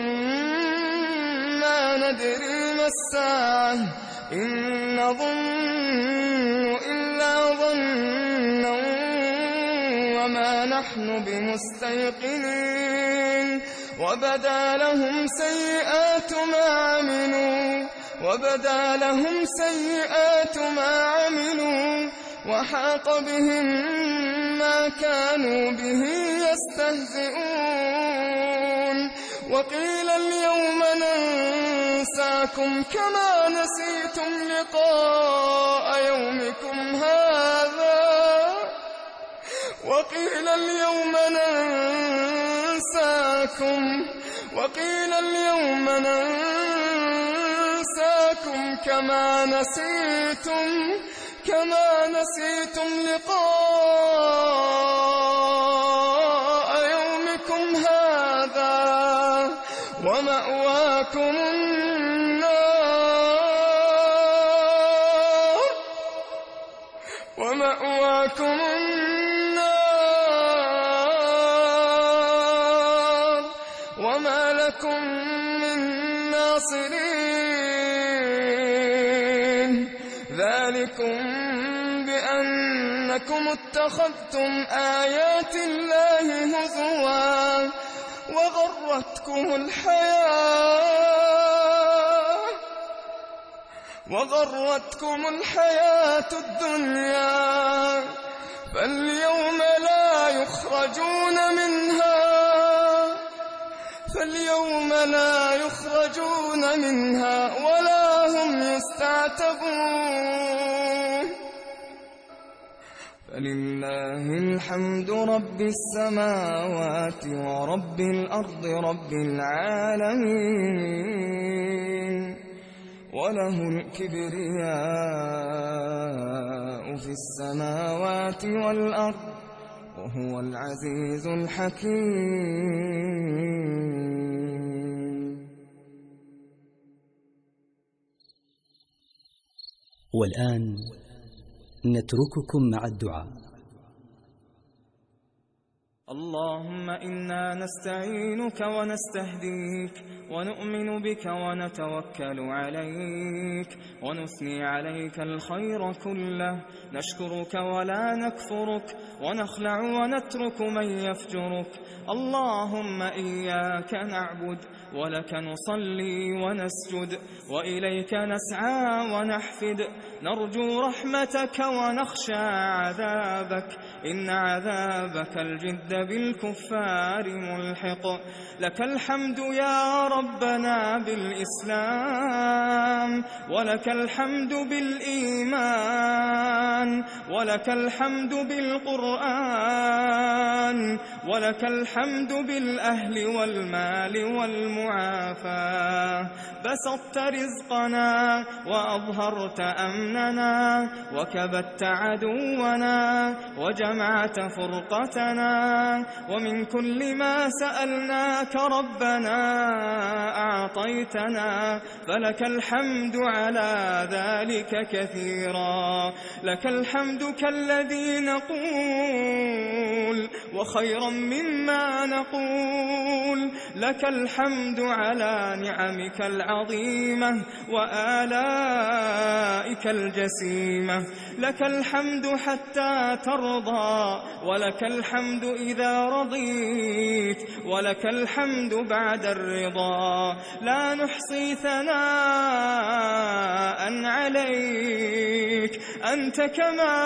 ما ندري ما الساعة إن نظن إلا ظنا وما نحن بمستيقنين وبدا لهم سيئات ما عملوا وبدا لهم سيئات ما عملوا وحاق بهم ما كانوا به يستهزئون وقيل اليوم ننساكم كما نسيتم لقاء يومكم هذا وقيل اليوم ننساكم وقيل اليوم ننساكم كما نسيتم كما نسيتم لقاء يومكم هذا ومأواكم النار ومأواكم النار وما لكم من ناصرين ذلكم بأنكم اتخذتم آيات الله هزوا وغرتكم الحياة وغرتكم الحياة الدنيا فاليوم لا يخرجون منها فاليوم لا يخرجون منها ولا هم يستعتبون فلله الحمد رب السماوات ورب الأرض رب العالمين وله الكبرياء في السماوات والأرض وهو العزيز الحكيم. والآن نترككم مع الدعاء. اللهم إنا نستعينك ونستهديك ونؤمن بك ونتوكل عليك ونثني عليك الخير كله، نشكرك ولا نكفرك، ونخلع ونترك من يفجرك. اللهم إياك نعبد ولك نصلي ونسجد، وإليك نسعى ونحفد، نرجو رحمتك ونخشى عذابك، إن عذابك الجد بالكفار ملحق. لك الحمد يا ربنا بالإسلام، ولك الحمد بالإيمان، ولك الحمد بالقرآن، ولك الحمد بالأهل والمال والمعافاة. بسطت رزقنا وأظهرت أمننا، وكبت عدونا وجمعت فرقتنا، ومن كل ما سألناك ربنا أعطيتنا، فلك الحمد على ذلك كثيرا. لك الحمد كالذي نقول وخيرا مما نقول، لك الحمد على نعمك العظيمة وآلائك الجسيمة. لك الحمد حتى ترضى، ولك الحمد إذا رضيت، ولك الحمد بعد الرضا. لا نحصي ثناء عليك، أنت كما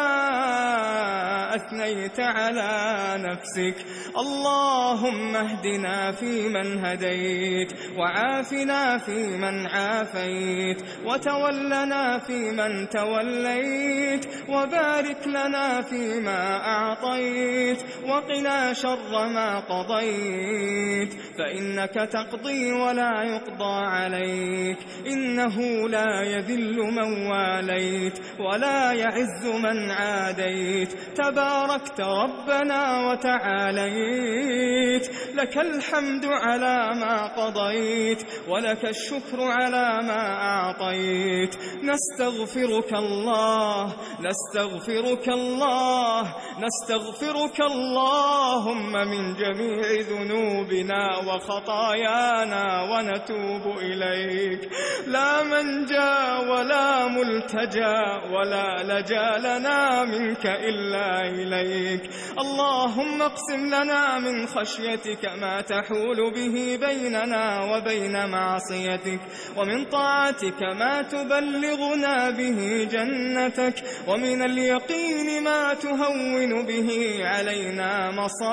أثنيت على نفسك. اللهم اهدنا فيمن هديت، وعافنا فيمن عافيت، وتولنا فيمن توليت، وبارك لنا فيما أعطيت، وقنا شر ما قضيت، فإنك تقضي ولا يقضى عليك، إنه لا يذل من واليت ولا يعز من عاديت، تباركت ربنا وتعاليت. لك الحمد على ما قضيت، ولك الشكر على ما أعطيت. نستغفرك الله، نستغفرك الله، نستغفرك اللهم من جميع ذنوبنا وخطايانا، ونتوب إليك. لا منجا ولا ملتجا ولا لجا لنا منك إلا إليك. اللهم اقسم لنا من خشيتك ما تحول به بيننا وبين معصيتك، ومن طاعتك ما تبلغنا به جنتك، ومن اليقين ما تهون به علينا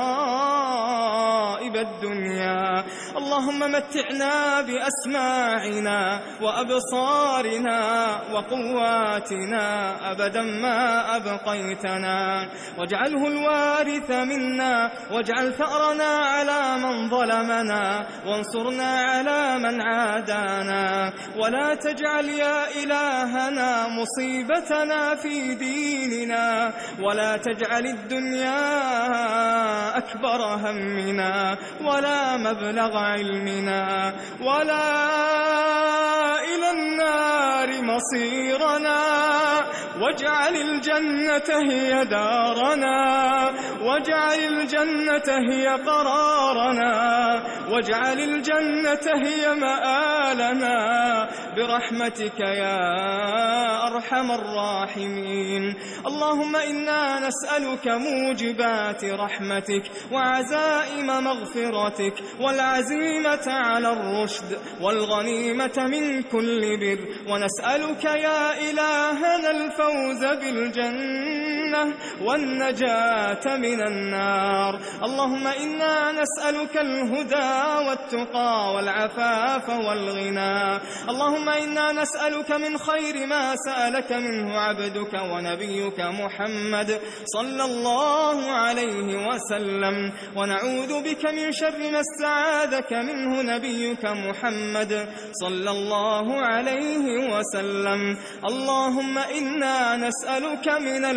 مصائب الدنيا. اللهم متعنا بأسماعنا وأبصارنا وقواتنا أبدا ما أبقيتنا، واجعله الوارث منا، واجعل ثأرنا على من ظلمنا، وانصرنا على من عادانا، ولا تجعل يا إلهنا مصيبتنا في ديننا، ولا تجعل الدنيا أكبر همنا، ولا مبلغ علمنا، ولا إلى النار مصيرنا، واجعل الجنة هي دارنا، واجعل الجنة هي قرارنا، واجعل الجنة هي مآلنا، برحمتك يا أرحم الراحمين. اللهم إنا نسألك موجبات رحمتك، وعزائم مغفرتك، والعزيمة على الرشد، والغنيمة من كل بر، ونسألك يا إلهنا الفوز بالجنة والنجاة من النار. اللهم إنا نسألك الهدى والتقى والعفاف والغنى. اللهم إنا نسألك من خير ما سألك منه عبدك ونبيك محمد صلى الله عليه وسلم، ونعوذ بك من شر ما استعاذك منه نبيك محمد صلى الله عليه وسلم. اللهم إنا نسألك من الخير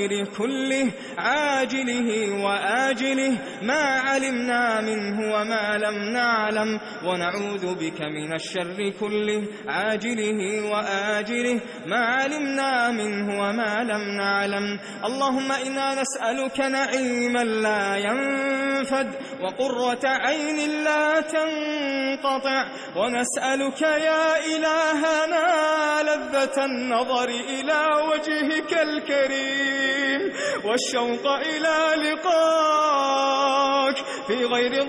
الخير كله عاجله وآجله ما علمنا منه وما لم نعلم، ونعوذ بك من الشر كله عاجله وآجله ما علمنا منه وما لم نعلم. اللهم إنا نسألك نعيما لا ينفد وقرة عين لا تنقطع، ونسألك يا إلهنا لذة النظر إلى وجهك الكريم والشوق إلى لقاك في غير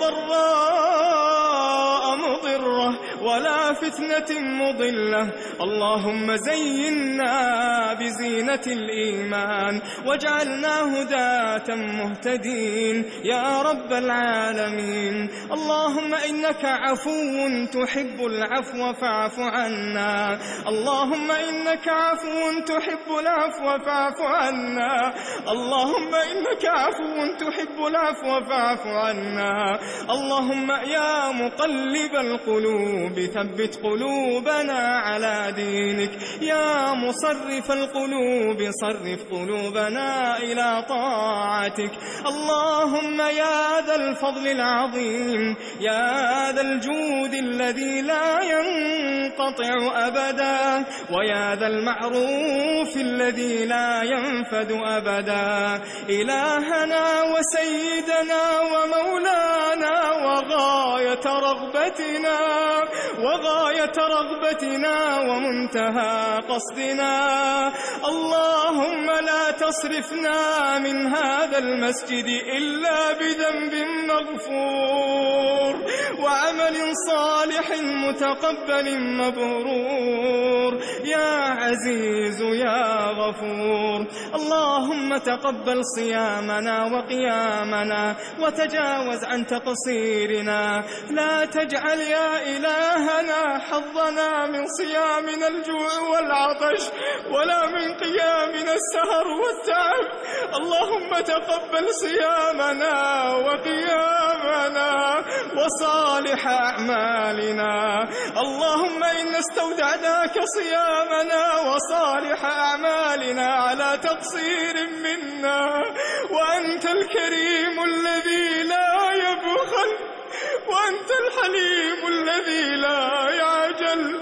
ضراء مضرة ولا فتنة مضلة. اللهم زينا بزينة الإيمان واجعلنا هداة مهتدين يا رب العالمين. اللهم إنك عفو تحب العفو فاعف عنا، اللهم إنك عفو تحب العفو فاعف عنا، اللهم إنك عفو تحب العفو فاعف عنا. اللهم يا مقلب القلوب ثبت قلوبنا على دينك، يا مصرف القلوب صرف قلوبنا إلى طاعتك. اللهم يا ذا الفضل العظيم، يا ذا الجود الذي لا ينقطع أبدا، ويا ذا المعروف الذي لا ينفد أبدا، إلهنا وسيدنا ومولانا وغاية رغبتنا وغاية رغبتنا ومنتهى قصدنا. اللهم لا تصرفنا من هذا المسجد إلا بذنب مغفور وعمل صالح متقبل مبرور يا عزيز يا غفور. اللهم تقبل صيامنا وقيامنا وتجاوز عن تقصيرنا، لا تجعل يا إلهنا حظنا من صيامنا الجوع والعطش ولا من قيامنا السهر والتعب. اللهم تقبل صيامنا وقيامنا وصالح أعمالنا. اللهم إنا استودعناك صيامنا وصالح أعمالنا على تقصير منا، وأنت الكريم الذي لا يبخل، وأنت الحليم الذي لا يعجل،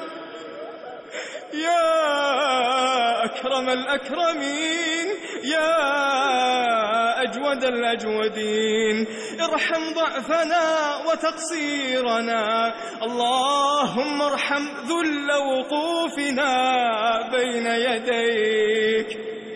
يا أكرم الأكرمين، يا أجود الأجودين. ارحم ضعفنا وتقصيرنا، اللهم ارحم ذل وقوفنا بين يديك.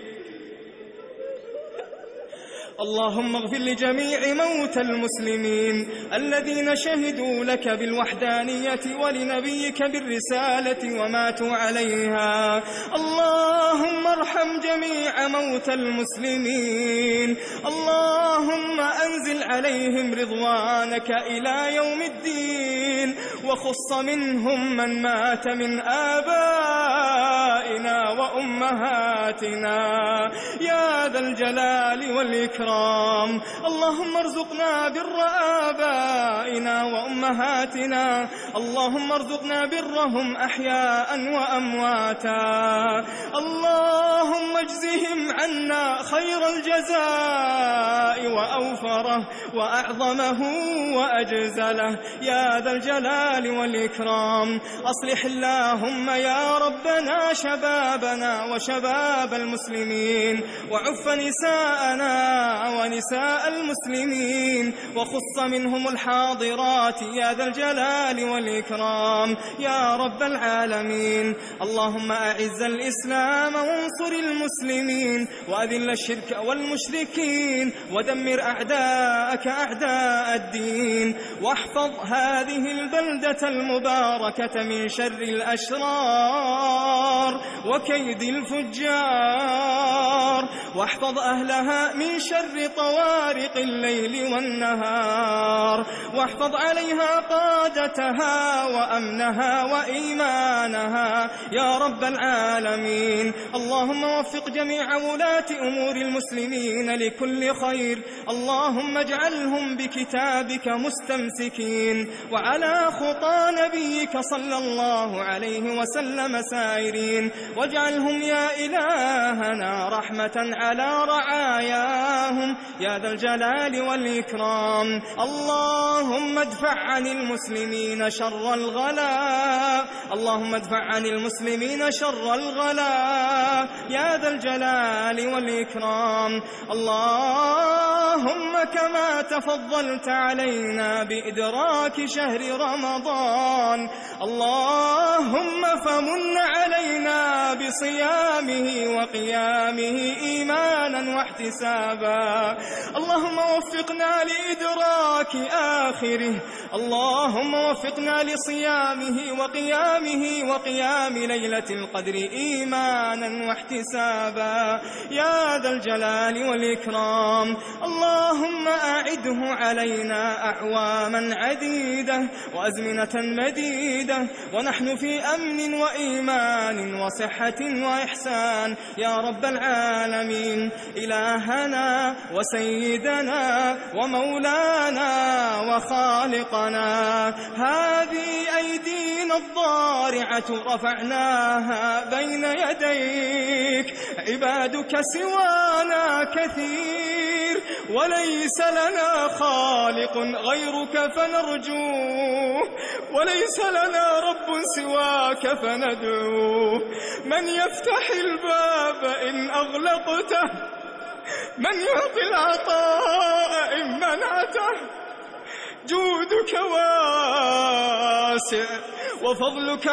اللهم اغفر لجميع موتى المسلمين الذين شهدوا لك بالوحدانية ولنبيك بالرسالة وماتوا عليها. اللهم ارحم جميع موتى المسلمين، اللهم أنزل عليهم رضوانك إلى يوم الدين، وخص منهم من مات من آبائنا وأمهاتنا يا ذا الجلال والإكرام. اللهم ارزقنا بر آبائنا وأمهاتنا، اللهم ارزقنا برهم أحياء وأمواتا. اللهم اجزهم عنا خير الجزاء وأوفره وأعظمه وأجزله يا ذا الجلال والإكرام. أصلح اللهم يا ربنا شبابنا وشباب المسلمين، وعف نساءنا ونساء المسلمين، وخص منهم الحاضرات يا ذا الجلال والإكرام يا رب العالمين. اللهم أعز الإسلام وانصر المسلمين، وأذل الشرك والمشركين، ودمر أعداءك أعداء الدين، واحفظ هذه البلدة المباركة من شر الأشرار وكيد الفجار، واحفظ أهلها من شر طوارق الليل والنهار، واحفظ عليها قادتها وأمنها وإيمانها يا رب العالمين. اللهم وفق جميع ولاة أمور المسلمين لكل خير، اللهم اجعلهم بكتابك مستمسكين وعلى خطى نبيك صلى الله عليه وسلم سائرين، واجعلهم يا إلهنا رحمة على رعاياهم يا ذا الجلال والإكرام. اللهم ادفع عن المسلمين شر الغلاء، اللهم ادفع عن المسلمين شر الغلاء يا ذا الجلال والإكرام. اللهم كما تفضلت علينا بإدراك شهر رمضان، اللهم فمن علينا بصيامه وقيامه إيمانا واحتسابا. اللهم وفقنا لإدراك آخره، اللهم وفقنا لصيامه وقيامه وقيام ليلة القدر إيمانا واحتسابا يا ذا الجلال والإكرام. اللهم أعده علينا أعواما عديدة وأزمنة مديدة ونحن في أمن وإيمان وصحة وإحسان يا رب العالمين. إلهنا وسيدنا ومولانا وخالقنا، هذه أيدينا الضارعة رفعناها بين يديك، عبادك سوانا كثير وليس لنا خالق غيرك فنرجوه، وليس لنا رب سواك فندعوه. من يفتح الباب إن أغلقته، من يعطي العطاء إن منعته، جودك واسع وفضلك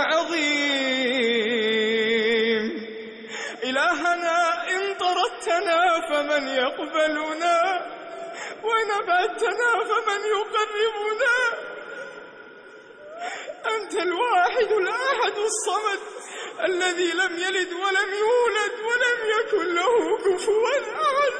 عظيم. إلهنا إن طردتنا فمن يقبلنا، وإن أبعدتنا فمن يقربنا. أنت الواحد الأحد الصمد الذي لم يلد ولم يولد ولم يكن له كفوا أحد.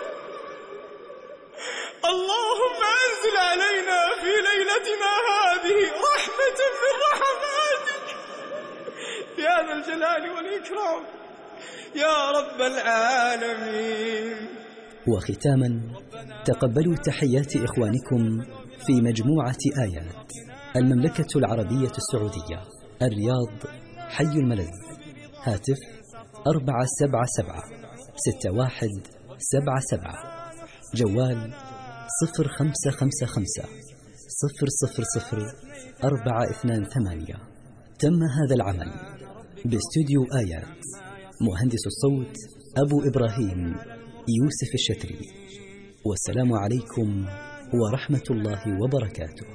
اللهم أنزل علينا في ليلتنا هذه رحمة من رحماتك يا ذا الجلال والإكرام يا رب العالمين. وختاما تقبلوا تحيات إخوانكم في مجموعة آيات المملكة العربية السعودية، الرياض، حي الملذ، هاتف أربعة سبعة سبعة ستة واحد سبعة سبعة، جوال صفر خمسة خمسة خمسة صفر صفر صفر أربعة اثنان ثمانية. تم هذا العمل باستوديو آيات، مهندس الصوت أبو إبراهيم يوسف الشتري. والسلام عليكم ورحمة الله وبركاته.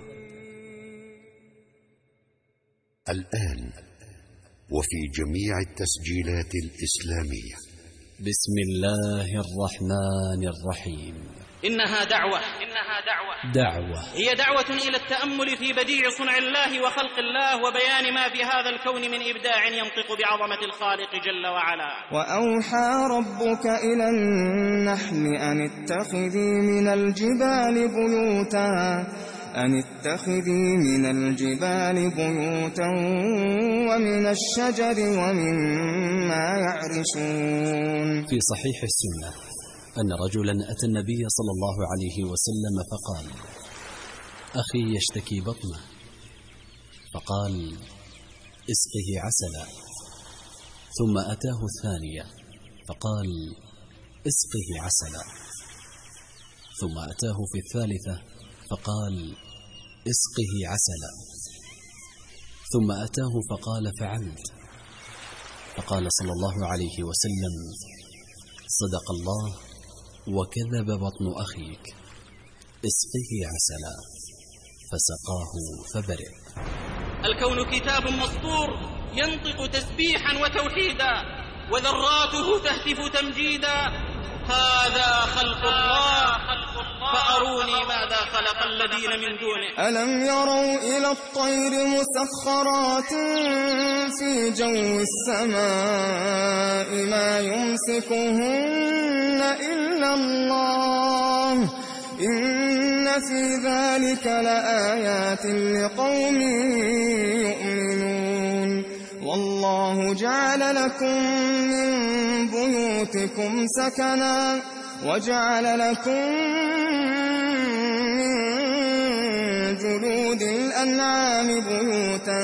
الآن وفي جميع التسجيلات الإسلامية. بسم الله الرحمن الرحيم. إنها دعوة إنها دعوة دعوة هي دعوة إلى التأمل في بديع صنع الله وخلق الله وبيان ما في هذا الكون من إبداع ينطق بعظمة الخالق جل وعلا. وأوحى ربك إلى النحل أن اتخذي من الجبال بيوتا أن اتخذي من الجبال بيوتا ومن الشجر ومما يعرشون. في صحيح السنة أن رجلا أتى النبي صلى الله عليه وسلم فقال: أخي يشتكي بطنه، فقال: اسقه عسلا. ثم أتاه الثانية فقال: اسقه عسلا. ثم أتاه في الثالثة فقال: اسقه عسلا. ثم أتاه فقال: فعلت. فقال صلى الله عليه وسلم: صدق الله وكذب بطن أخيك، اسقه عسلا. فسقاه فبرئ. الكون كتاب مسطور ينطق تسبيحا وتوحيدا، وذراته تهتف تمجيدا. هذا خلق الله فأروني ماذا خلق الذين من دونه. ألم يروا إلى الطير مسخرات في جو السماء ما يمسكهن إلا الله، إن في ذلك لآيات لقوم يؤمنون. والله جعل لكم من بيوتكم سكنا وجعل لكم من جلود الأنعام بيوتا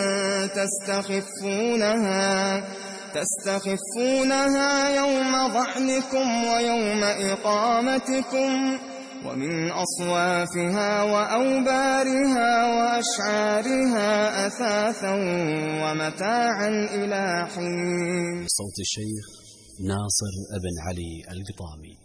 تستخفونها تستخفونها يوم ظعنكم ويوم إقامتكم ومن أصوافها وأوبارها وأشعارها أثاثا ومتاعا إلى حين. بصوت الشيخ ناصر ابن علي القطامي.